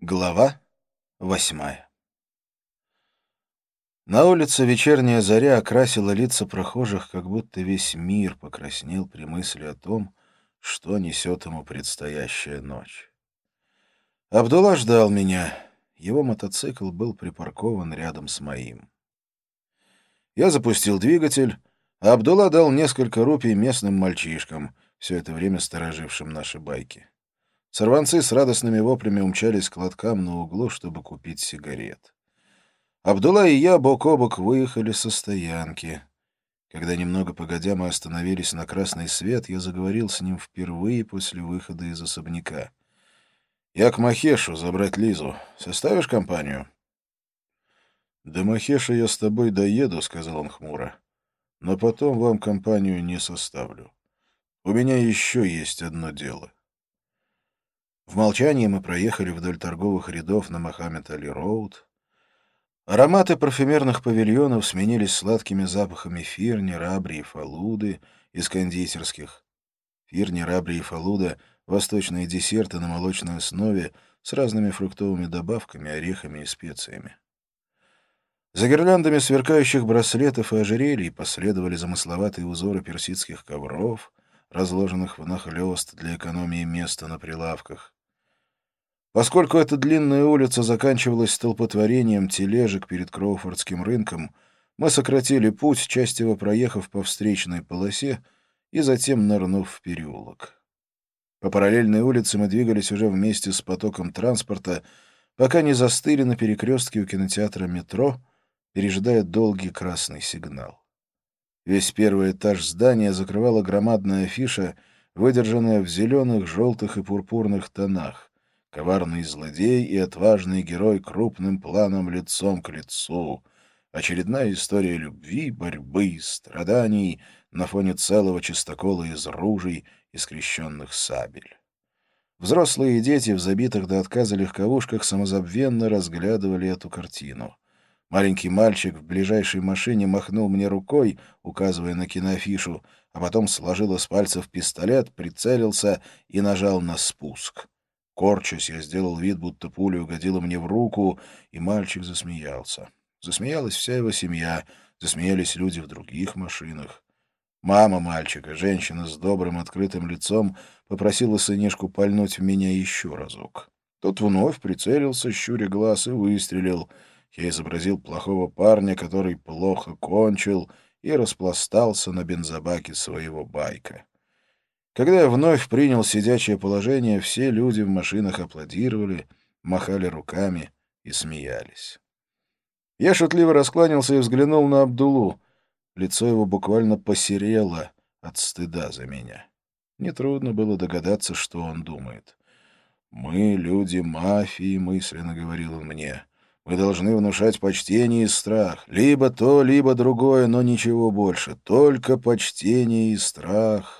Глава 8. На улице вечерняя заря окрасила лица прохожих, как будто весь мир покраснел при мысли о том, что несет ему предстоящая ночь. Абдулла ждал меня. Его мотоцикл был припаркован рядом с моим. Я запустил двигатель, а Абдулла дал несколько рупий местным мальчишкам, все это время сторожившим наши байки. Сорванцы с радостными воплями умчались к лоткам на углу, чтобы купить сигарет. Абдулла и я бок о бок выехали со стоянки. Когда немного погодя мы остановились на красный свет, я заговорил с ним впервые после выхода из особняка. «Я к Махешу забрать Лизу. Составишь компанию?» «До Махеша я с тобой доеду», — сказал он хмуро. «Но потом вам компанию не составлю. У меня еще есть одно дело». В молчании мы проехали вдоль торговых рядов на Мохаммед-Али-Роуд. Ароматы парфюмерных павильонов сменились сладкими запахами фирни, рабри и фалуды из кондитерских. Фирни, рабри и фалуда — восточные десерты на молочной основе с разными фруктовыми добавками, орехами и специями. За гирляндами сверкающих браслетов и ожерелий последовали замысловатые узоры персидских ковров, разложенных внахлёст для экономии места на прилавках. Поскольку эта длинная улица заканчивалась столпотворением тележек перед Кроуфордским рынком, мы сократили путь, частиво проехав по встречной полосе и затем нырнув в переулок. По параллельной улице мы двигались уже вместе с потоком транспорта, пока не застыли на перекрестке у кинотеатра «Метро», пережидая долгий красный сигнал. Весь первый этаж здания закрывала громадная афиша, выдержанная в зеленых, желтых и пурпурных тонах. Коварный злодей и отважный герой крупным планом лицом к лицу. Очередная история любви, борьбы, страданий на фоне целого чистокола из ружей и скрещенных сабель. Взрослые и дети в забитых до отказа легковушках самозабвенно разглядывали эту картину. Маленький мальчик в ближайшей машине махнул мне рукой, указывая на киноафишу, а потом сложил из пальцев пистолет, прицелился и нажал на спуск. Корчась, я сделал вид, будто пуля угодила мне в руку, и мальчик засмеялся. Засмеялась вся его семья, засмеялись люди в других машинах. Мама мальчика, женщина с добрым открытым лицом, попросила сынишку пальнуть в меня еще разок. Тот вновь прицелился, щуря глаз, и выстрелил. Я изобразил плохого парня, который плохо кончил, и распластался на бензобаке своего байка. Когда я вновь принял сидячее положение, все люди в машинах аплодировали, махали руками и смеялись. Я шутливо раскланялся и взглянул на Абдуллу. Лицо его буквально посерело от стыда за меня. Нетрудно было догадаться, что он думает. «Мы, люди мафии», — мысленно говорил он мне. «Мы должны внушать почтение и страх. Либо то, либо другое, но ничего больше. Только почтение и страх».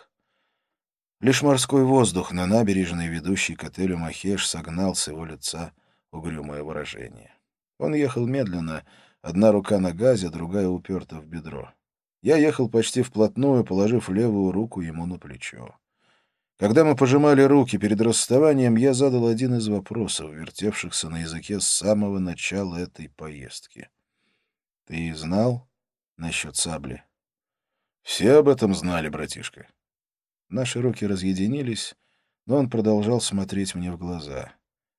Лишь морской воздух на набережной, ведущей к отелю «Махеш», согнал с его лица угрюмое выражение. Он ехал медленно, одна рука на газе, другая уперта в бедро. Я ехал почти вплотную, положив левую руку ему на плечо. Когда мы пожимали руки перед расставанием, я задал один из вопросов, вертевшихся на языке с самого начала этой поездки. «Ты знал насчет сабли?» «Все об этом знали, братишка». Наши руки разъединились, но он продолжал смотреть мне в глаза.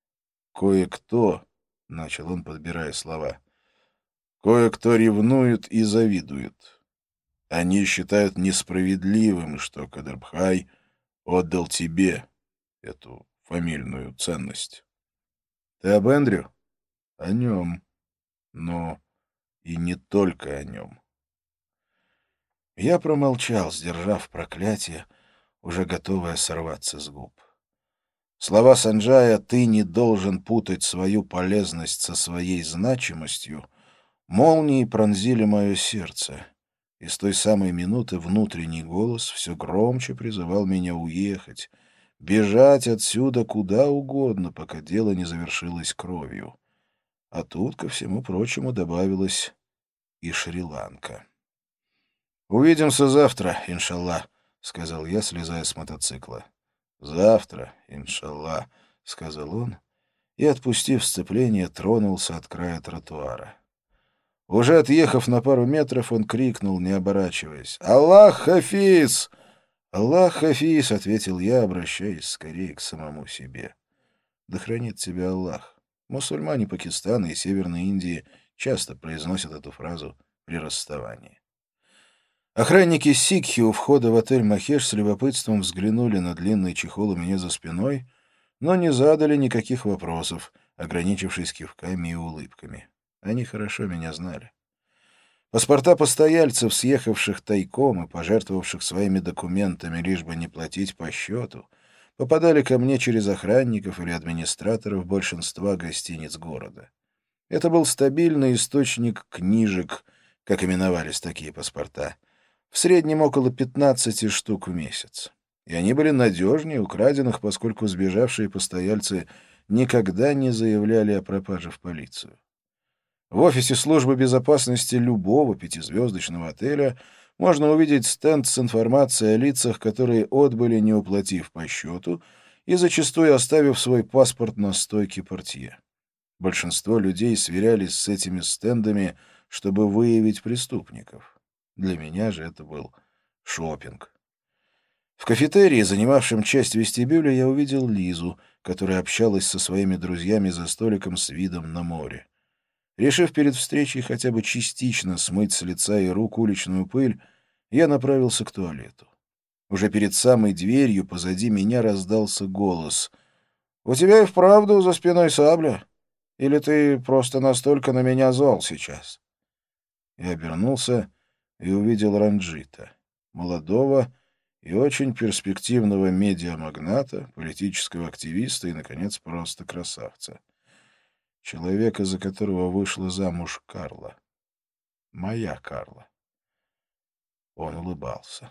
«Кое-кто», — начал он, подбирая слова, — «кое-кто ревнует и завидует. Они считают несправедливым, что Кадрбхай отдал тебе эту фамильную ценность». «Ты об Эндрю?» «О нем. Но и не только о нем». Я промолчал, сдержав проклятие, уже готовая сорваться с губ. Слова Санджая «ты не должен путать свою полезность со своей значимостью» молнией пронзили мое сердце, и с той самой минуты внутренний голос все громче призывал меня уехать, бежать отсюда куда угодно, пока дело не завершилось кровью. А тут, ко всему прочему, добавилась и Шри-Ланка. «Увидимся завтра, иншаллах», — сказал я, слезая с мотоцикла. «Завтра, иншаллах», — сказал он, и, отпустив сцепление, тронулся от края тротуара. Уже отъехав на пару метров, он крикнул, не оборачиваясь: «Аллах Хафиз!» «Аллах Хафиз!» — ответил я, обращаясь скорее к самому себе. «Да хранит тебя Аллах». Мусульмане Пакистана и Северной Индии часто произносят эту фразу при расставании. Охранники сикхи у входа в отель «Махеш» с любопытством взглянули на длинный чехол у меня за спиной, но не задали никаких вопросов, ограничившись кивками и улыбками. Они хорошо меня знали. Паспорта постояльцев, съехавших тайком и пожертвовавших своими документами, лишь бы не платить по счету, попадали ко мне через охранников или администраторов большинства гостиниц города. Это был стабильный источник книжек, как именовались такие паспорта, в среднем около 15 штук в месяц. И они были надежнее украденных, поскольку сбежавшие постояльцы никогда не заявляли о пропаже в полицию. В офисе службы безопасности любого пятизвездочного отеля можно увидеть стенд с информацией о лицах, которые отбыли, не уплатив по счету, и зачастую оставив свой паспорт на стойке портье. Большинство людей сверялись с этими стендами, чтобы выявить преступников. Для меня же это был шопинг. В кафетерии, занимавшем часть вестибюля, я увидел Лизу, которая общалась со своими друзьями за столиком с видом на море. Решив перед встречей хотя бы частично смыть с лица и рук уличную пыль, я направился к туалету. Уже перед самой дверью позади меня раздался голос. «У тебя и вправду за спиной сабля? Или ты просто настолько на меня зол сейчас?» Я обернулся и увидел Ранджита, молодого и очень перспективного медиамагната, политического активиста и, наконец, просто красавца. Человека, за которого вышла замуж Карла. Моя Карла. Он улыбался.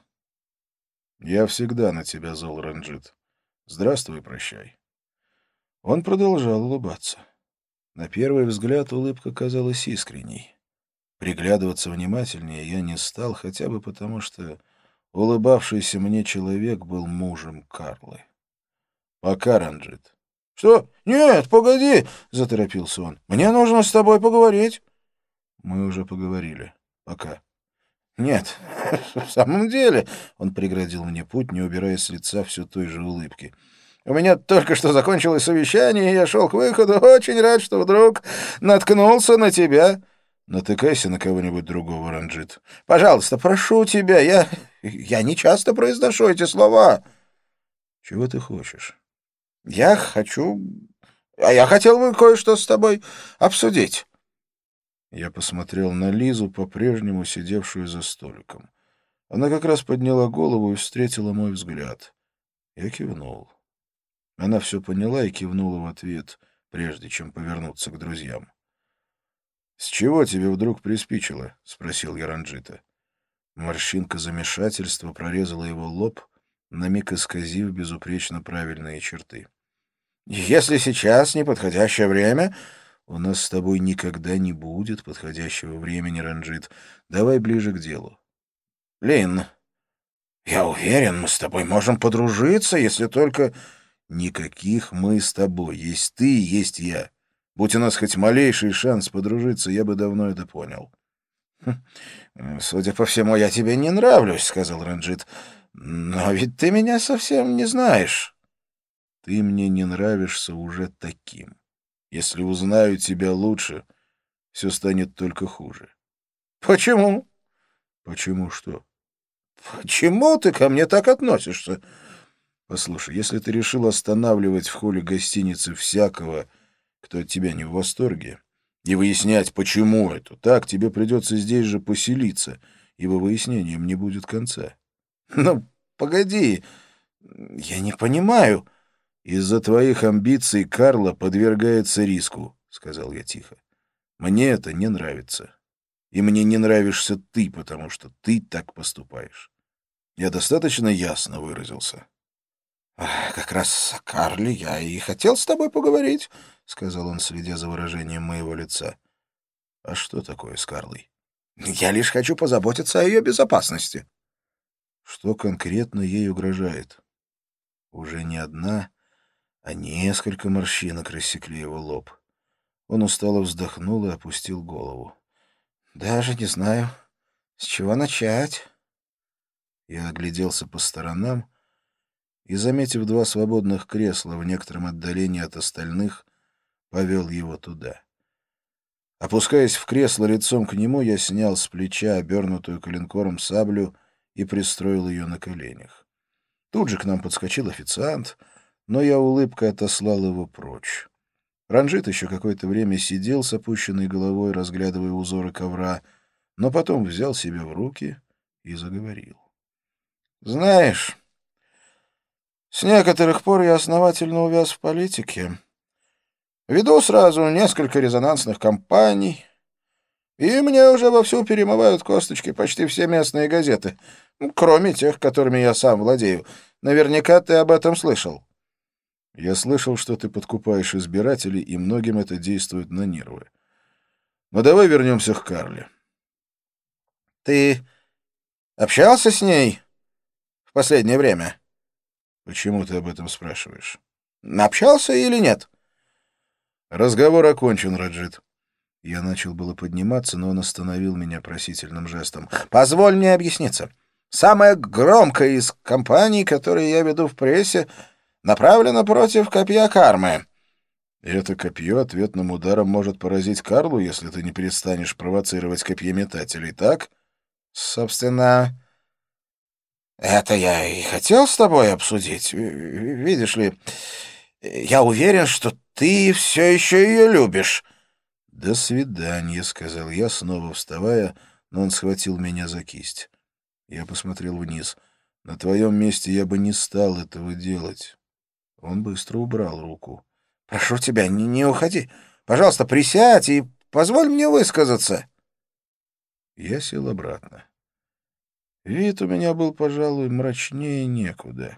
«Я всегда на тебя зол, Ранджит. Здравствуй и прощай». Он продолжал улыбаться. На первый взгляд улыбка казалась искренней. Приглядываться внимательнее я не стал, хотя бы потому, что улыбавшийся мне человек был мужем Карлы. «Пока, Ранджит». «Что? Нет, погоди!» — заторопился он. «Мне нужно с тобой поговорить». «Мы уже поговорили. Пока». «Нет, в самом деле...» — он преградил мне путь, не убирая с лица все той же улыбки. «У меня только что закончилось совещание, и я шел к выходу. Очень рад, что вдруг наткнулся на тебя». «Натыкайся на кого-нибудь другого, Ранджит». «Пожалуйста, прошу тебя, я не часто произношу эти слова». «Чего ты хочешь?» «Я хочу... я хотел бы кое-что с тобой обсудить». Я посмотрел на Лизу, по-прежнему сидевшую за столиком. Она как раз подняла голову и встретила мой взгляд. Я кивнул. Она все поняла и кивнула в ответ, прежде чем повернуться к друзьям. «С чего тебе вдруг приспичило?» — спросил я Ранджита. Морщинка замешательства прорезала его лоб, на миг исказив безупречно правильные черты. «Если сейчас неподходящее время...» «У нас с тобой никогда не будет подходящего времени, Ранджит. Давай ближе к делу». «Лин, я уверен, мы с тобой можем подружиться, если только...» «Никаких мы с тобой. Есть ты и есть я. Будь у нас хоть малейший шанс подружиться, я бы давно это понял». «Судя по всему, я тебе не нравлюсь», — сказал Ранджит. «Но ведь ты меня совсем не знаешь». «Ты мне не нравишься уже таким. Если узнаю тебя лучше, все станет только хуже». «Почему?» «Почему что?» «Почему ты ко мне так относишься?» «Послушай, если ты решил останавливать в холле гостиницы всякого, кто от тебя не в восторге, и выяснять, почему это так, тебе придется здесь же поселиться, ибо выяснением не будет конца». «Ну, погоди, я не понимаю». «Из-за твоих амбиций Карла подвергается риску», — сказал я тихо. «Мне это не нравится. И мне не нравишься ты, потому что ты так поступаешь. Я достаточно ясно выразился?» «Как раз о Карле я и хотел с тобой поговорить», — сказал он, следя за выражением моего лица. «А что такое с Карлой?» «Я лишь хочу позаботиться о ее безопасности». «Что конкретно ей угрожает?» «Уже не одна, а несколько морщинок рассекли его лоб. Он устало вздохнул и опустил голову. «Даже не знаю, с чего начать». Я огляделся по сторонам и, заметив 2 свободных кресла в некотором отдалении от остальных, повел его туда. Опускаясь в кресло лицом к нему, я снял с плеча обернутую коленкором саблю и пристроил ее на коленях. Тут же к нам подскочил официант, но я улыбкой отослал его прочь. Ранжит еще какое-то время сидел с опущенной головой, разглядывая узоры ковра, но потом взял себя в руки и заговорил. «Знаешь, с некоторых пор я основательно увяз в политике. Веду сразу несколько резонансных кампаний, и мне уже вовсю перемывают косточки почти все местные газеты, кроме тех, которыми я сам владею. Наверняка ты об этом слышал». «Я слышал, что ты подкупаешь избирателей, и многим это действует на нервы. Но давай вернемся к Карле». «Ты общался с ней в последнее время?» «Почему ты об этом спрашиваешь?» «Общался или нет?» «Разговор окончен, Раджит». Я начал было подниматься, но он остановил меня просительным жестом. «Позволь мне объясниться. Самая громкая из кампаний, которые я веду в прессе, направлена против копья кармы». «Это копье ответным ударом может поразить Карлу, если ты не перестанешь провоцировать копьеметателей, так?» «Собственно, это я и хотел с тобой обсудить. Видишь ли, я уверен, что ты все еще ее любишь». «До свидания», — сказал я, снова вставая, но он схватил меня за кисть. Я посмотрел вниз. «На твоем месте я бы не стал этого делать». Он быстро убрал руку. «Прошу тебя, не уходи. Пожалуйста, присядь и позволь мне высказаться». Я сел обратно. Вид у меня был, пожалуй, мрачнее некуда.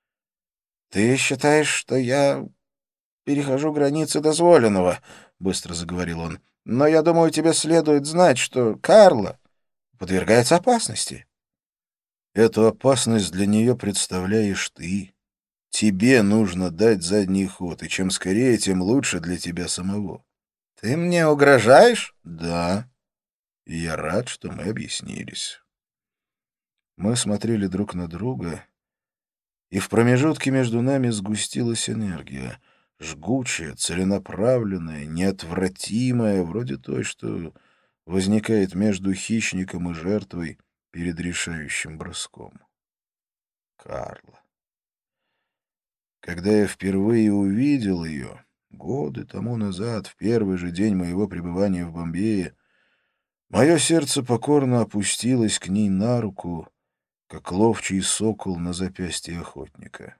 «Ты считаешь, что я перехожу границы дозволенного?» — быстро заговорил он. «Но я думаю, тебе следует знать, что Карла подвергается опасности». «Эту опасность для нее представляешь ты. Тебе нужно дать задний ход, и чем скорее, тем лучше для тебя самого». «Ты мне угрожаешь?» «Да. И я рад, что мы объяснились». Мы смотрели друг на друга, и в промежутке между нами сгустилась энергия, жгучая, целенаправленная, неотвратимая, вроде той, что возникает между хищником и жертвой перед решающим броском. Карла. Когда я впервые увидел ее, годы тому назад, в первый же день моего пребывания в Бомбее, мое сердце покорно опустилось к ней на руку, как ловчий сокол на запястье охотника.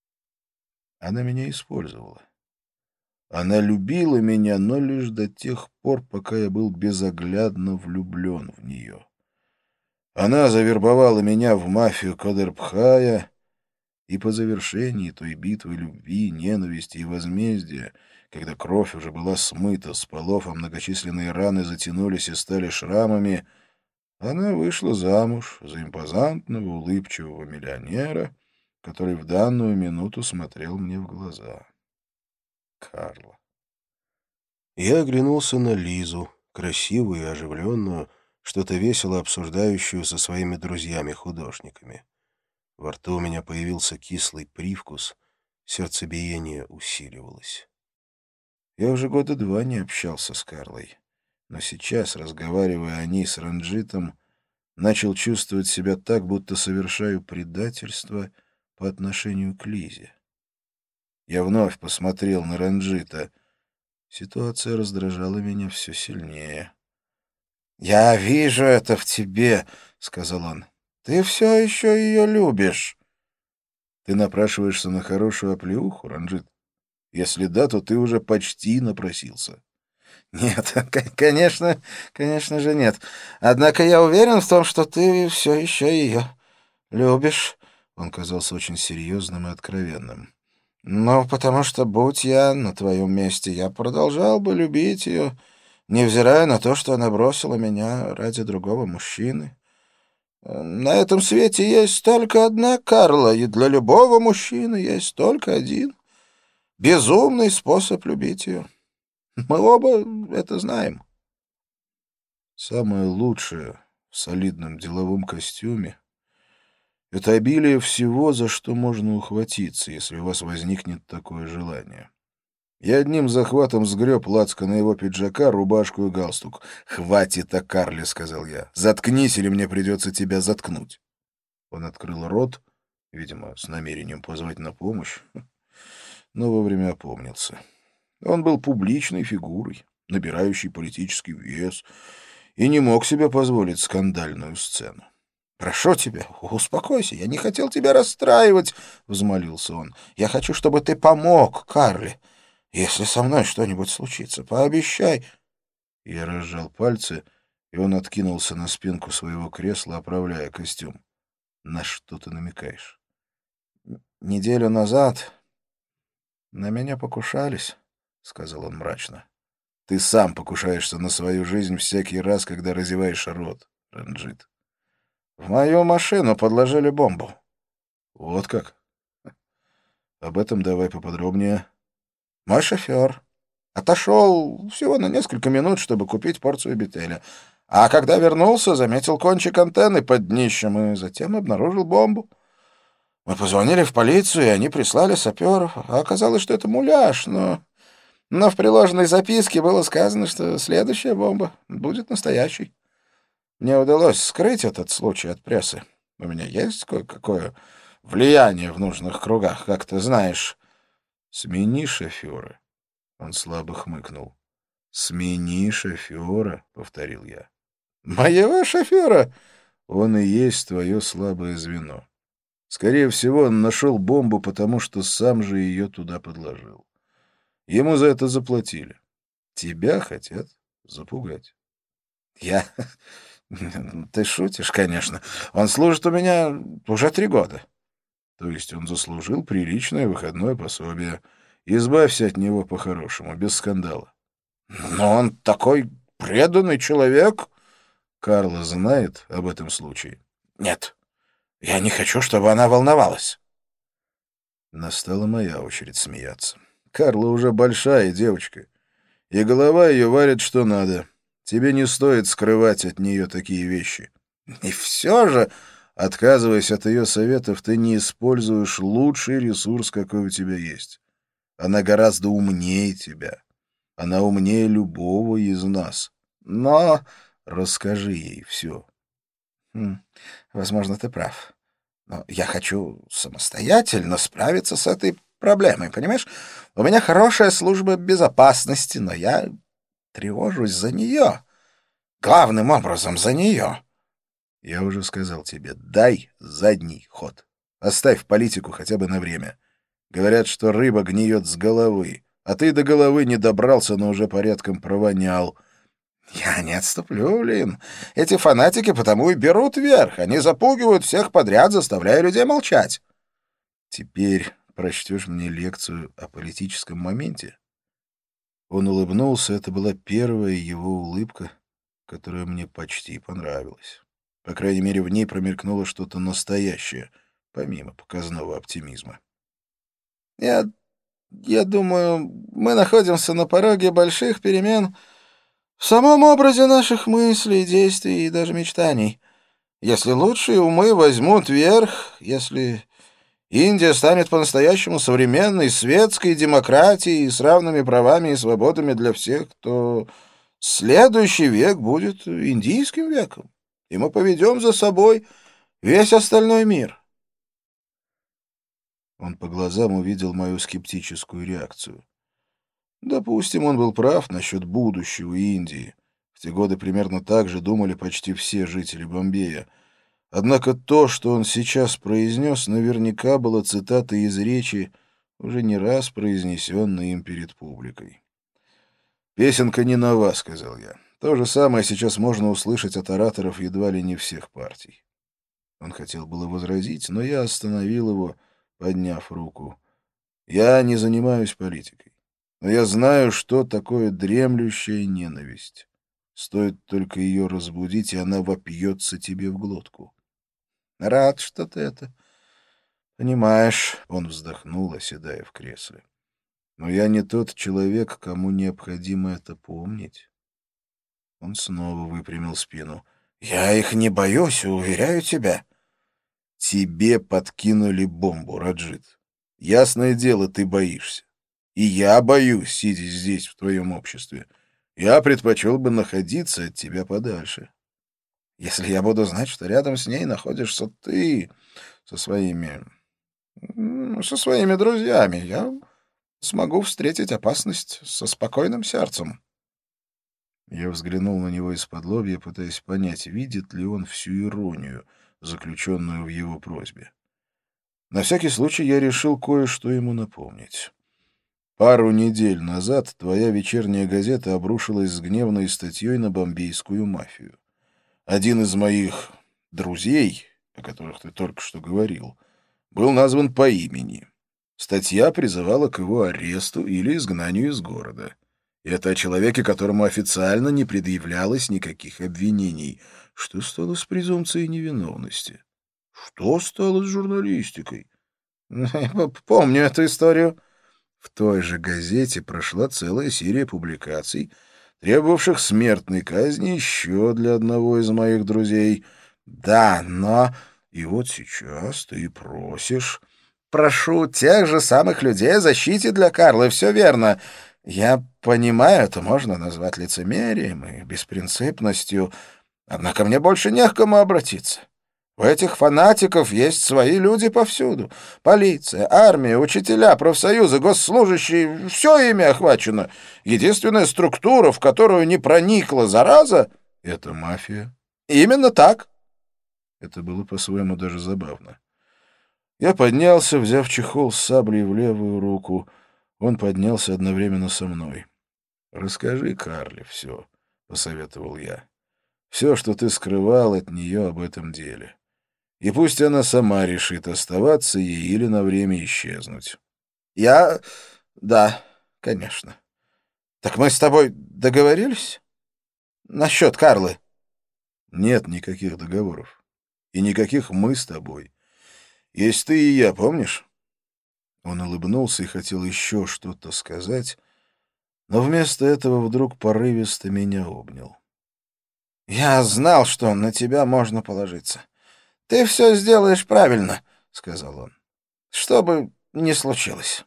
Она меня использовала. Она любила меня, но лишь до тех пор, пока я был безоглядно влюблен в нее. Она завербовала меня в мафию Кадырбхая, и по завершении той битвы любви, ненависти и возмездия, когда кровь уже была смыта с полов, а многочисленные раны затянулись и стали шрамами, она вышла замуж за импозантного, улыбчивого миллионера, который в данную минуту смотрел мне в глаза. Карла. Я оглянулся на Лизу, красивую и оживленную, что-то весело обсуждающую со своими друзьями-художниками. Во рту у меня появился кислый привкус, сердцебиение усиливалось. Я уже 2 года не общался с Карлой, но сейчас, разговаривая о ней с Ранджитом, начал чувствовать себя так, будто совершаю предательство по отношению к Лизе. Я вновь посмотрел на Ранджита. Ситуация раздражала меня все сильнее. «Я вижу это в тебе», — сказал он. «Ты все еще ее любишь». «Ты напрашиваешься на хорошую оплеуху, Ранджит? Если да, то ты уже почти напросился». «Нет, конечно же нет. Однако я уверен в том, что ты все еще ее любишь». Он казался очень серьезным и откровенным. «Ну, потому что, будь я на твоем месте, я продолжал бы любить ее, невзирая на то, что она бросила меня ради другого мужчины. На этом свете есть только одна Карла, и для любого мужчины есть только один. безумный способ любить ее. Мы оба это знаем. Самое лучшее в солидном деловом костюме — это обилие всего, за что можно ухватиться, если у вас возникнет такое желание. Я одним захватом сгреб лацканы его пиджака, рубашку и галстук. «Хватит о Карле», — сказал я. «Заткнись, или мне придется тебя заткнуть». Он открыл рот, видимо, с намерением позвать на помощь, но вовремя опомнился. Он был публичной фигурой, набирающей политический вес, и не мог себе позволить скандальную сцену. «Прошу тебя, успокойся, я не хотел тебя расстраивать», — взмолился он. «Я хочу, чтобы ты помог Карле. Если со мной что-нибудь случится, пообещай». Я разжал пальцы, и он откинулся на спинку своего кресла, оправляя костюм. «На что ты намекаешь?» «Неделю назад на меня покушались», — сказал он мрачно. «Ты сам покушаешься на свою жизнь всякий раз, когда разеваешь рот, Ранджит». «В мою машину подложили бомбу». «Вот как? Об этом давай поподробнее». «Мой шофер отошел всего на несколько минут, чтобы купить порцию бетеля. А когда вернулся, заметил кончик антенны под днищем и затем обнаружил бомбу. Мы позвонили в полицию, и они прислали саперов. А оказалось, что это муляж, но в приложенной записке было сказано, что следующая бомба будет настоящей. Мне удалось скрыть этот случай от прессы. У меня есть кое-какое влияние в нужных кругах, как ты знаешь». «Смени шофера». Он слабо хмыкнул. «Смени шофера», — повторил я. «Моего шофера?» «Он и есть твое слабое звено. Скорее всего, он нашел бомбу, потому что сам же ее туда подложил. Ему за это заплатили. Тебя хотят запугать». «Я... Ты шутишь, конечно. Он служит у меня уже 3 года». То есть он заслужил приличное выходное пособие. Избавься от него по-хорошему, без скандала. «Но он такой преданный человек». Карла знает об этом случае? «Нет, я не хочу, чтобы она волновалась». Настала моя очередь смеяться. Карла уже большая девочка, и голова ее варит что надо. Тебе не стоит скрывать от нее такие вещи. И все же, отказываясь от ее советов, ты не используешь лучший ресурс, какой у тебя есть. Она гораздо умнее тебя. Она умнее любого из нас. но... Расскажи ей все. Возможно, ты прав. Но я хочу самостоятельно справиться с этой проблемой, понимаешь? У меня хорошая служба безопасности, но я тревожусь за нее. Главным образом за нее. Я уже сказал тебе, дай задний ход. Оставь политику хотя бы на время. Говорят, что рыба гниет с головы, а ты до головы не добрался, но уже порядком провонял. Я не отступлю, Лин. Эти фанатики потому и берут верх. Они запугивают всех подряд, заставляя людей молчать. Теперь прочтешь мне лекцию о политическом моменте? Он улыбнулся, это была первая его улыбка, которая мне почти понравилась. По крайней мере, в ней промелькнуло что-то настоящее, помимо показного оптимизма. Я думаю, мы находимся на пороге больших перемен в самом образе наших мыслей, действий и даже мечтаний. Если лучшие умы возьмут верх, если Индия станет по-настоящему современной светской демократией с равными правами и свободами для всех, то следующий век будет индийским веком, и мы поведем за собой весь остальной мир». Он по глазам увидел мою скептическую реакцию. Допустим, он был прав насчет будущего Индии. В те годы примерно так же думали почти все жители Бомбея. Однако то, что он сейчас произнес, наверняка было цитатой из речи, уже не раз произнесенной им перед публикой. «Песенка не нова», — сказал я. «То же самое сейчас можно услышать от ораторов едва ли не всех партий». Он хотел было возразить, но я остановил его, подняв руку. «Я не занимаюсь политикой. Но я знаю, что такое дремлющая ненависть. Стоит только ее разбудить, и она вопьется тебе в глотку». «Рад, что ты это понимаешь», — он вздохнул, оседая в кресле. Но я не тот человек, кому необходимо это помнить. Он снова выпрямил спину. «Я их не боюсь, уверяю тебя». Тебе подкинули бомбу, Раджит. Ясное дело, ты боишься. И я боюсь, сидя здесь, в твоем обществе. Я предпочел бы находиться от тебя подальше. Если я буду знать, что рядом с ней находишься ты со своими... со своими друзьями, я смогу встретить опасность со спокойным сердцем». Я взглянул на него из-под лобья, пытаясь понять, видит ли он всю иронию, заключенную в его просьбе. На всякий случай я решил кое-что ему напомнить. Пару недель назад твоя вечерняя газета обрушилась с гневной статьей на бомбейскую мафию. Один из моих друзей, о которых ты только что говорил, был назван по имени. Статья призывала к его аресту или изгнанию из города. И это о человеке, которому официально не предъявлялось никаких обвинений. Что стало с презумпцией невиновности? Что стало с журналистикой? Помню эту историю. В той же газете прошла целая серия публикаций, требовавших смертной казни еще для одного из моих друзей. Да, но... И вот сейчас ты просишь... Прошу тех же самых людей о защите для Карла, все верно. Я понимаю, это можно назвать лицемерием и беспринципностью, однако мне больше не к кому обратиться. У этих фанатиков есть свои люди повсюду. Полиция, армия, учителя, профсоюзы, госслужащие — все ими охвачено. Единственная структура, в которую не проникла зараза — это мафия. Именно так. Это было по-своему даже забавно. Я поднялся, взяв чехол с саблей в левую руку. Он поднялся одновременно со мной. «Расскажи Карле все», — посоветовал я. «Все, что ты скрывал от нее об этом деле. И пусть она сама решит, оставаться ей или на время исчезнуть». Да, конечно. Так мы с тобой договорились? Насчет Карлы?» «Нет никаких договоров. И никаких «мы с тобой». Есть ты и я, помнишь?» Он улыбнулся и хотел еще что-то сказать, но вместо этого вдруг порывисто меня обнял. «Я знал, что на тебя можно положиться. Ты все сделаешь правильно», — сказал он. «Что бы ни случилось».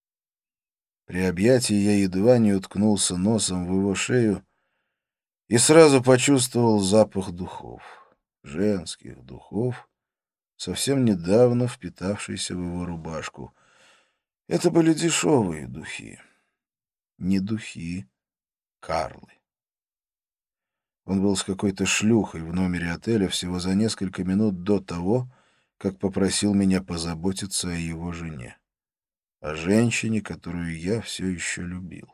При объятии я едва не уткнулся носом в его шею и сразу почувствовал запах духов, женских духов, совсем недавно впитавшийся в его рубашку. Это были дешевые духи, не духи Карлы. Он был с какой-то шлюхой в номере отеля всего за несколько минут до того, как попросил меня позаботиться о его жене, о женщине, которую я все еще любил.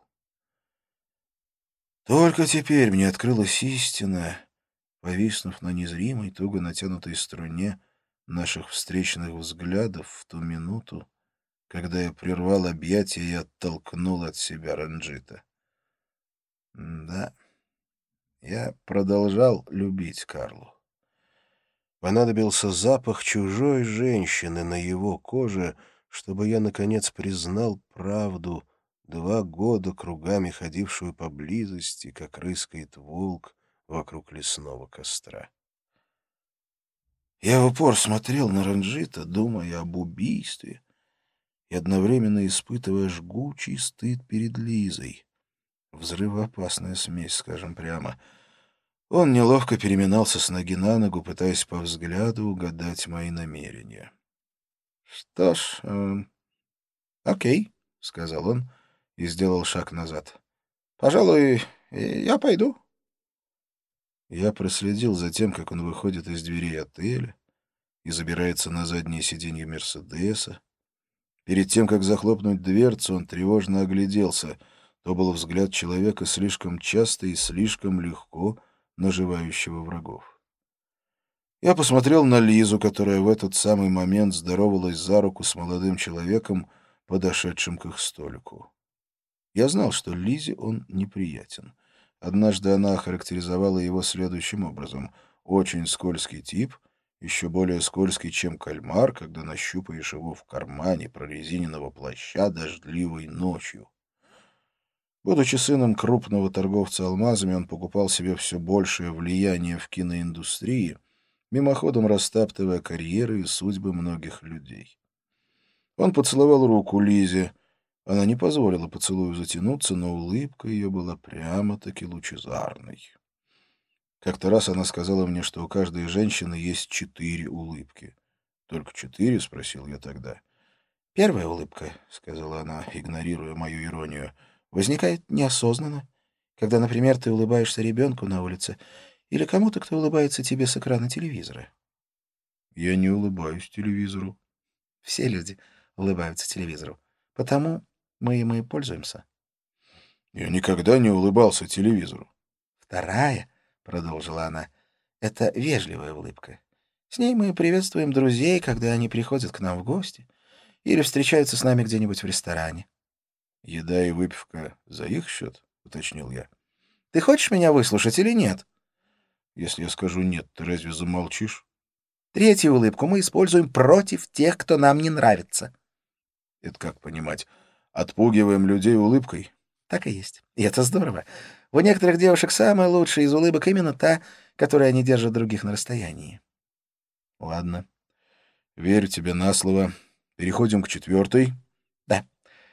Только теперь мне открылась истина, повиснув на незримой, туго натянутой струне наших встречных взглядов в ту минуту, когда я прервал объятия и оттолкнул от себя Ранджита. Да, я продолжал любить Карлу. Понадобился запах чужой женщины на его коже, чтобы я, наконец, признал правду, 2 года кругами ходившую поблизости, как рыскает волк вокруг лесного костра. Я в упор смотрел на Ранджита, думая об убийстве, и одновременно испытывая жгучий стыд перед Лизой. Взрывоопасная смесь, скажем прямо. Он неловко переминался с ноги на ногу, пытаясь по взгляду угадать мои намерения. — Что ж, окей, — сказал он и сделал шаг назад. — Пожалуй, я пойду. Я проследил за тем, как он выходит из дверей отеля и забирается на заднее сиденье Мерседеса. Перед тем, как захлопнуть дверцу, он тревожно огляделся. То был взгляд человека, слишком часто и слишком легко наживающего врагов. Я посмотрел на Лизу, которая в этот самый момент здоровалась за руку с молодым человеком, подошедшим к их столику. Я знал, что Лизе он неприятен. Однажды она охарактеризовала его следующим образом: очень скользкий тип еще более скользкий, чем кальмар, когда нащупаешь его в кармане прорезиненного плаща дождливой ночью. Будучи сыном крупного торговца алмазами, он покупал себе все большее влияние в киноиндустрии, мимоходом растаптывая карьеры и судьбы многих людей. Он поцеловал руку Лизе. Она не позволила поцелую затянуться, но улыбка ее была прямо-таки лучезарной. Как-то раз она сказала мне, что у каждой женщины есть 4 улыбки. «Только 4?» — спросил я тогда. «Первая улыбка», — сказала она, игнорируя мою иронию, — «возникает неосознанно, когда, например, ты улыбаешься ребенку на улице или кому-то, кто улыбается тебе с экрана телевизора». «Я не улыбаюсь телевизору». «Все люди улыбаются телевизору, потому мы им и пользуемся». «Я никогда не улыбался телевизору». «Вторая», — продолжила она, — «это вежливая улыбка. С ней мы приветствуем друзей, когда они приходят к нам в гости или встречаются с нами где-нибудь в ресторане». «Еда и выпивка за их счет?» — уточнил я. «Ты хочешь меня выслушать или нет?» «Если я скажу «нет», ты разве замолчишь?» «Третью улыбку мы используем против тех, кто нам не нравится». «Это как понимать? Отпугиваем людей улыбкой?» «Так и есть. И это здорово. У некоторых девушек самая лучшая из улыбок именно та, которой они держат других на расстоянии». «Ладно. Верю тебе на слово. Переходим к 4-й». «Да.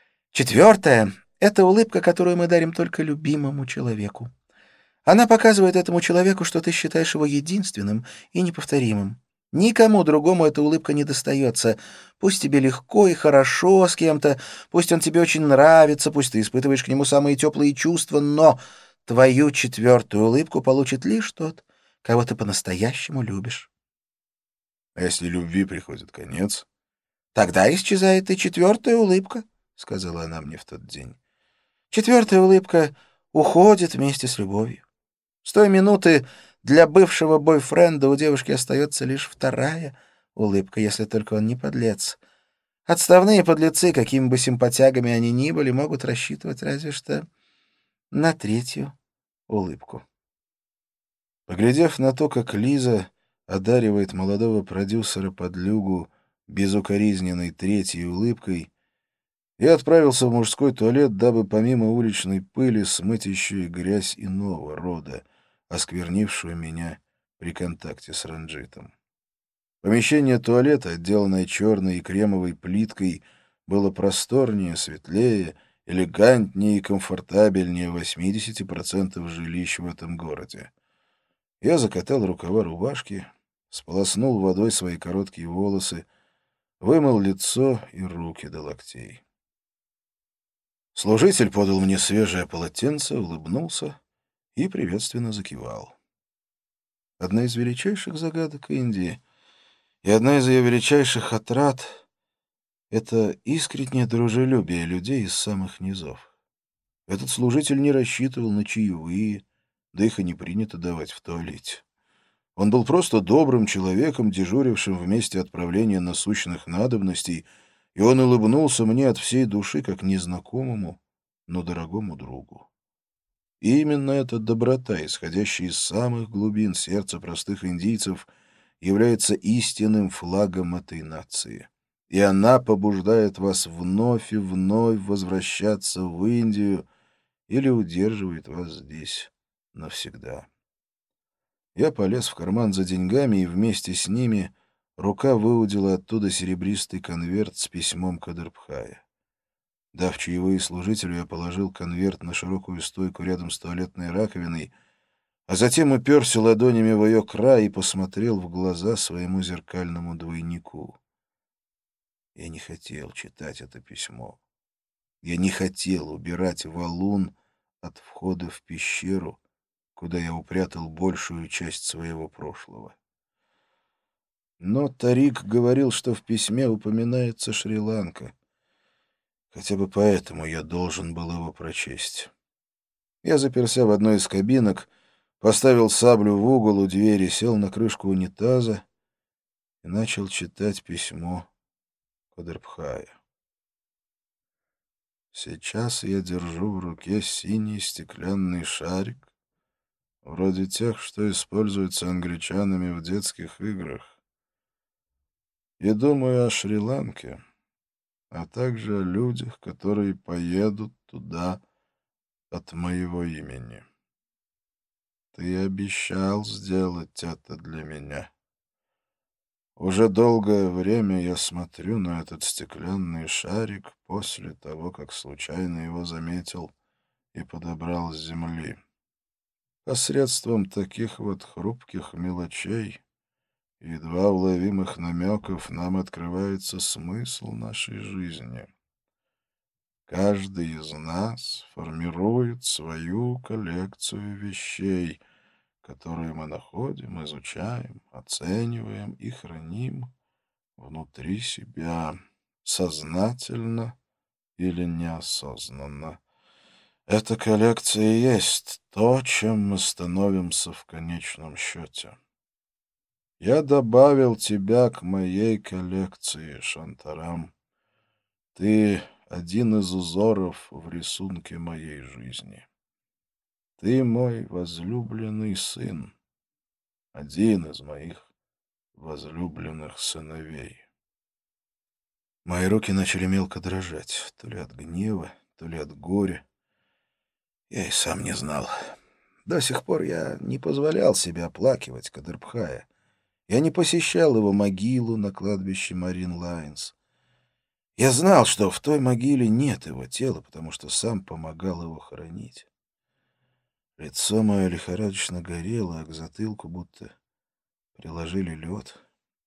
4-я — это улыбка, которую мы дарим только любимому человеку. Она показывает этому человеку, что ты считаешь его единственным и неповторимым. Никому другому эта улыбка не достается. Пусть тебе легко и хорошо с кем-то, пусть он тебе очень нравится, пусть ты испытываешь к нему самые теплые чувства, но твою 4-ю улыбку получит лишь тот, кого ты по-настоящему любишь». «А если любви приходит конец?» «Тогда исчезает и 4-я улыбка», — сказала она мне в тот день. 4-я улыбка уходит вместе с любовью. С той минуты для бывшего бойфренда у девушки остается лишь 2-я улыбка, если только он не подлец. Отставные подлецы, какими бы симпатягами они ни были, могут рассчитывать разве что на 3-ю улыбку. Поглядев на то, как Лиза одаривает молодого продюсера-подлюгу безукоризненной 3-й улыбкой, я отправился в мужской туалет, дабы помимо уличной пыли смыть еще и грязь иного рода, осквернившую меня при контакте с Ранджитом. Помещение туалета, отделанное черной и кремовой плиткой, было просторнее, светлее, элегантнее и комфортабельнее 80% жилищ в этом городе. Я закатал рукава рубашки, сполоснул водой свои короткие волосы, вымыл лицо и руки до локтей. Служитель подал мне свежее полотенце, улыбнулся и приветственно закивал. Одна из величайших загадок Индии и одна из ее величайших отрад — это искреннее дружелюбие людей из самых низов. Этот служитель не рассчитывал на чаевые, да их и не принято давать в туалете. Он был просто добрым человеком, дежурившим в месте отправления насущных надобностей, и он улыбнулся мне от всей души, как незнакомому, но дорогому другу. И именно эта доброта, исходящая из самых глубин сердца простых индийцев, является истинным флагом этой нации. И она побуждает вас вновь и вновь возвращаться в Индию или удерживает вас здесь навсегда. Я полез в карман за деньгами, и вместе с ними рука выудила оттуда серебристый конверт с письмом Кадрбхая. Дав чаевые служителю, я положил конверт на широкую стойку рядом с туалетной раковиной, а затем уперся ладонями в ее край и посмотрел в глаза своему зеркальному двойнику. Я не хотел читать это письмо. Я не хотел убирать валун от входа в пещеру, куда я упрятал большую часть своего прошлого. Но Тарик говорил, что в письме упоминается Шри-Ланка. Хотя бы поэтому я должен был его прочесть. Я заперся в одной из кабинок, поставил саблю в угол у двери, сел на крышку унитаза и начал читать письмо Кадрбхая. Сейчас я держу в руке синий стеклянный шарик, вроде тех, что используются англичанами в детских играх. и думаю о Шри-Ланке, а также о людях, которые поедут туда от моего имени. Ты обещал сделать это для меня. Уже долгое время я смотрю на этот стеклянный шарик после того, как случайно его заметил и подобрал с земли. Посредством таких вот хрупких мелочей, едва уловимых намеков, нам открывается смысл нашей жизни. Каждый из нас формирует свою коллекцию вещей, которые мы находим, изучаем, оцениваем и храним внутри себя, сознательно или неосознанно. Эта коллекция и есть то, чем мы становимся в конечном счете. Я добавил тебя к моей коллекции, Шантарам. Ты один из узоров в рисунке моей жизни. Ты мой возлюбленный сын, один из моих возлюбленных сыновей. Мои руки начали мелко дрожать, то ли от гнева, то ли от горя. Я и сам не знал. До сих пор я не позволял себе оплакивать Кадырбхая. Я не посещал его могилу на кладбище Марин Лайнс. Я знал, что в той могиле нет его тела, потому что сам помогал его хоронить. Лицо мое лихорадочно горело, а к затылку будто приложили лед.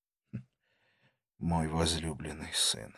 Мой возлюбленный сын.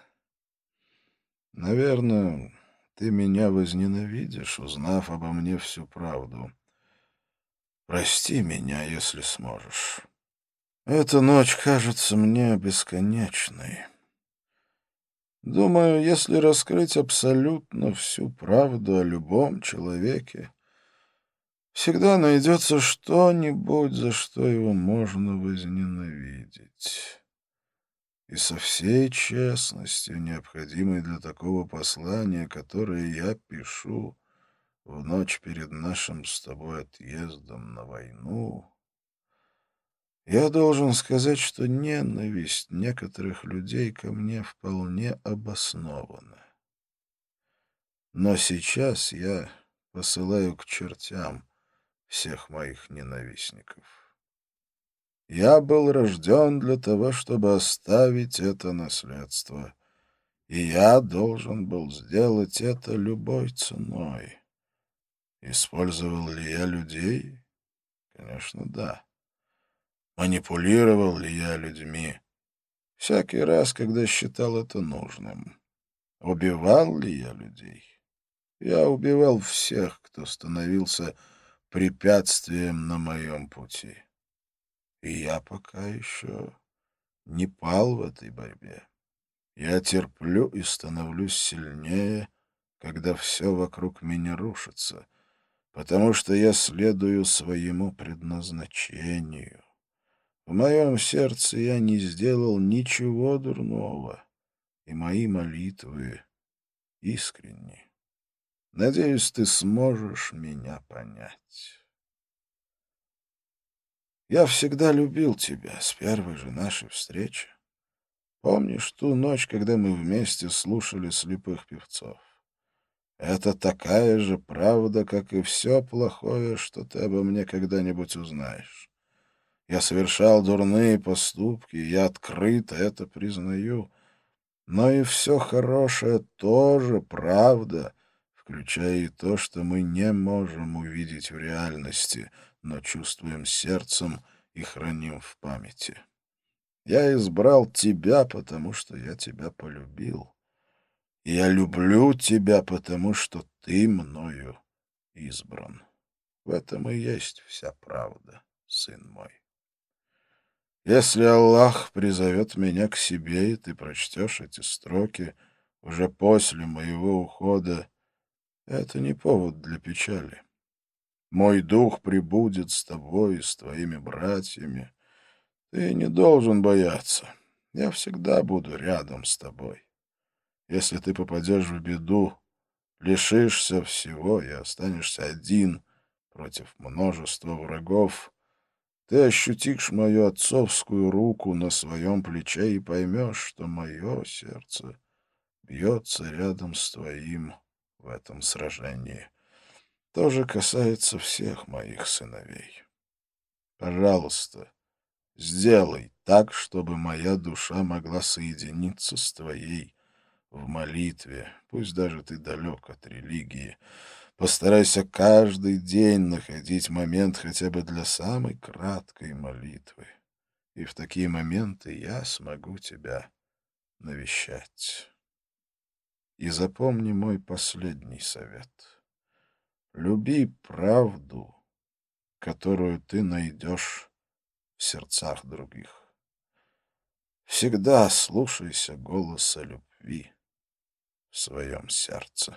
Наверное, ты меня возненавидишь, узнав обо мне всю правду. Прости меня, если сможешь. Эта ночь кажется мне бесконечной. Думаю, если раскрыть абсолютно всю правду о любом человеке, всегда найдется что-нибудь, за что его можно возненавидеть. И со всей честностью, необходимой для такого послания, которое я пишу в ночь перед нашим с тобой отъездом на войну, я должен сказать, что ненависть некоторых людей ко мне вполне обоснована. Но сейчас я посылаю к чертям всех моих ненавистников. Я был рожден для того, чтобы оставить это наследство, и я должен был сделать это любой ценой. Использовал ли я людей? Конечно, да. Манипулировал ли я людьми? Всякий раз, когда считал это нужным. Убивал ли я людей? Я убивал всех, кто становился препятствием на моем пути. И я пока еще не пал в этой борьбе. Я терплю и становлюсь сильнее, когда все вокруг меня рушится, потому что я следую своему предназначению. В моем сердце я не сделал ничего дурного, и мои молитвы искренни. Надеюсь, ты сможешь меня понять. Я всегда любил тебя с первой же нашей встречи. Помнишь ту ночь, когда мы вместе слушали слепых певцов? Это такая же правда, как и все плохое, что ты обо мне когда-нибудь узнаешь. Я совершал дурные поступки, я открыто это признаю. Но и все хорошее тоже правда, включая и то, что мы не можем увидеть в реальности, но чувствуем сердцем и храним в памяти. Я избрал тебя, потому что я тебя полюбил. И я люблю тебя, потому что ты мною избран. В этом и есть вся правда, сын мой. Если Аллах призовет меня к себе, и ты прочтешь эти строки уже после моего ухода, это не повод для печали. Мой дух пребудет с тобой и с твоими братьями. Ты не должен бояться. Я всегда буду рядом с тобой. Если ты попадешь в беду, лишишься всего и останешься один против множества врагов, Ты ощутишь мою отцовскую руку на своем плече и поймешь, что мое сердце бьется рядом с твоим в этом сражении. То же касается всех моих сыновей. Пожалуйста, сделай так, чтобы моя душа могла соединиться с твоей в молитве, пусть даже ты далек от религии. Постарайся каждый день находить момент хотя бы для самой краткой молитвы. И в такие моменты я смогу тебя навещать. И запомни мой последний совет. Люби правду, которую ты найдешь в сердцах других. Всегда слушайся голоса любви в своем сердце.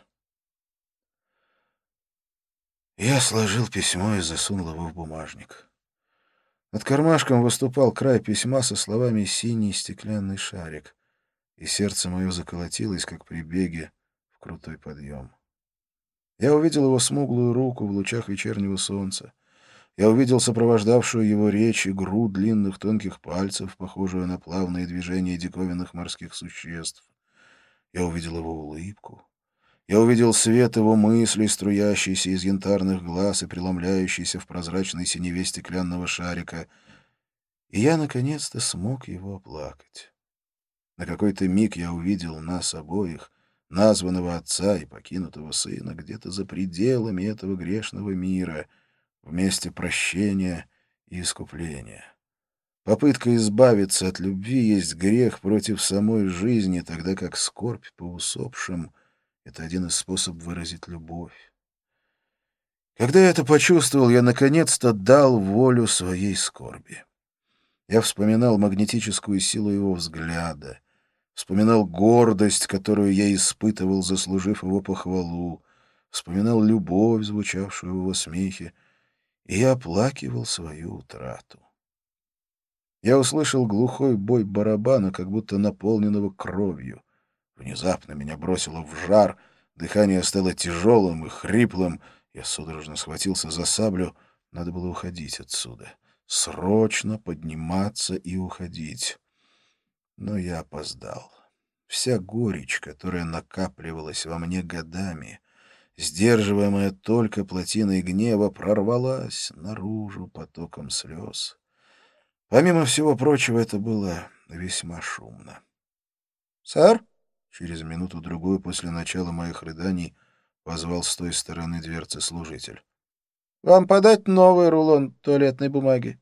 Я сложил письмо и засунул его в бумажник. Над кармашком выступал край письма со словами «синий стеклянный шарик», и сердце мое заколотилось, как при беге в крутой подъем. Я увидел его смуглую руку в лучах вечернего солнца. Я увидел сопровождавшую его речь игру длинных тонких пальцев, похожую на плавные движения диковинных морских существ. Я увидел его улыбку. Я увидел свет его мыслей, струящийся из янтарных глаз и преломляющийся в прозрачной синеве стеклянного шарика. И я, наконец-то, смог его оплакать. На какой-то миг я увидел нас обоих, названного отца и покинутого сына, где-то за пределами этого грешного мира, вместе прощения и искупления. Попытка избавиться от любви есть грех против самой жизни, тогда как скорбь по усопшим — это один из способов выразить любовь. Когда я это почувствовал, я наконец-то дал волю своей скорби. Я вспоминал магнетическую силу его взгляда, вспоминал гордость, которую я испытывал, заслужив его похвалу, вспоминал любовь, звучавшую в его смехе, и я оплакивал свою утрату. Я услышал глухой бой барабана, как будто наполненного кровью. Внезапно меня бросило в жар, дыхание стало тяжелым и хриплым. Я судорожно схватился за саблю. Надо было уходить отсюда. Срочно подниматься и уходить. Но я опоздал. Вся горечь, которая накапливалась во мне годами, сдерживаемая только плотиной гнева, прорвалась наружу потоком слез. Помимо всего прочего, это было весьма шумно. «Сэр?» — через минуту-другую после начала моих рыданий позвал с той стороны дверцы служитель. «Вам подать новый рулон туалетной бумаги?»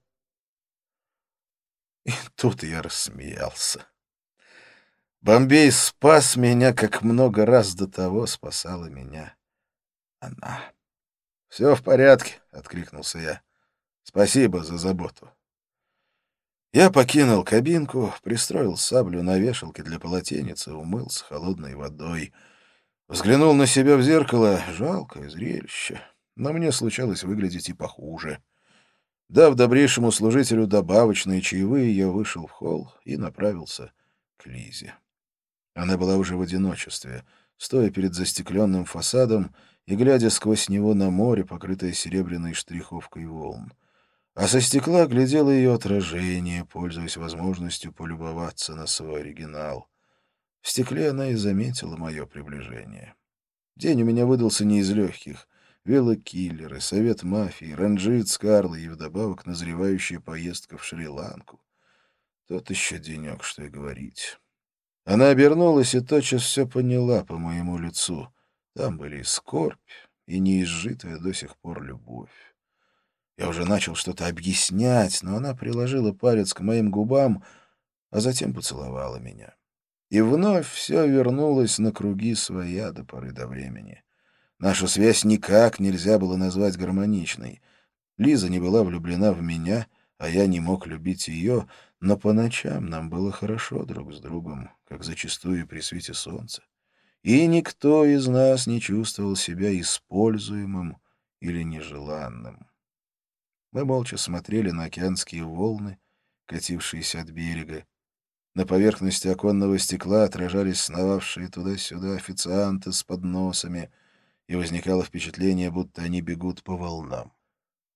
И тут я рассмеялся. Бомбей спас меня, как много раз до того спасала меня она. «Все в порядке», — откликнулся я. «Спасибо за заботу». Я покинул кабинку, пристроил саблю на вешалке для полотенец и умылся холодной водой. Взглянул на себя в зеркало. Жалкое зрелище. Но мне случалось выглядеть и похуже. Дав добрейшему служителю добавочные чаевые, я вышел в холл и направился к Лизе. Она была уже в одиночестве, стоя перед застекленным фасадом и глядя сквозь него на море, покрытое серебряной штриховкой волн. А со стекла глядело ее отражение, пользуясь возможностью полюбоваться на свой оригинал. В стекле она и заметила мое приближение. День у меня выдался не из легких. Велокиллеры, совет мафии, ранжит с Карлой и вдобавок назревающая поездка в Шри-Ланку. Тот еще денек, что и говорить. Она обернулась и тотчас все поняла по моему лицу. Там были и скорбь, и неизжитая до сих пор любовь. Я уже начал что-то объяснять, но она приложила палец к моим губам, а затем поцеловала меня. И вновь все вернулось на круги своя до поры до времени. Нашу связь никак нельзя было назвать гармоничной. Лиза не была влюблена в меня, а я не мог любить ее, но по ночам нам было хорошо друг с другом, как зачастую при свете солнца. И никто из нас не чувствовал себя используемым или нежеланным. Мы молча смотрели на океанские волны, катившиеся от берега. На поверхности оконного стекла отражались сновавшие туда-сюда официанты с подносами, и возникало впечатление, будто они бегут по волнам.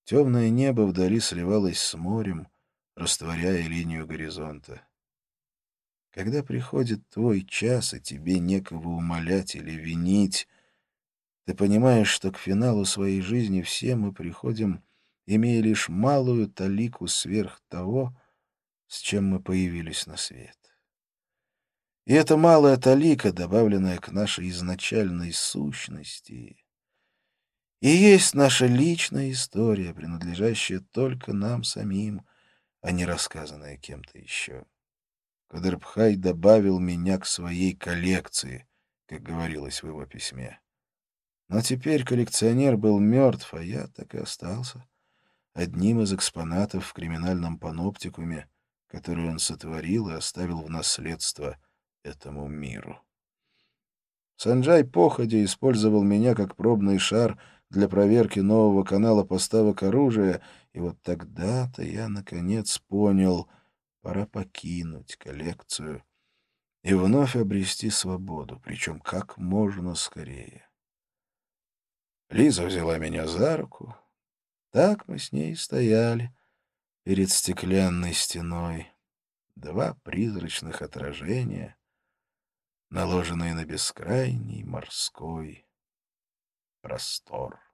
Темное небо вдали сливалось с морем, растворяя линию горизонта. Когда приходит твой час, и тебе некого умолять или винить, ты понимаешь, что к финалу своей жизни все мы приходим, имея лишь малую талику сверх того, с чем мы появились на свет. И эта малая талика, добавленная к нашей изначальной сущности, и есть наша личная история, принадлежащая только нам самим, а не рассказанная кем-то еще. Кадырбхай добавил меня к своей коллекции, как говорилось в его письме. Но теперь коллекционер был мертв, а я так и остался одним из экспонатов в криминальном паноптикуме, который он сотворил и оставил в наследство этому миру. Санджай походя использовал меня как пробный шар для проверки нового канала поставок оружия, и вот тогда-то я, наконец, понял, пора покинуть коллекцию и вновь обрести свободу, причем как можно скорее. Лиза взяла меня за руку. Так мы с ней стояли перед стеклянной стеной. Два призрачных отражения, наложенные на бескрайний морской простор.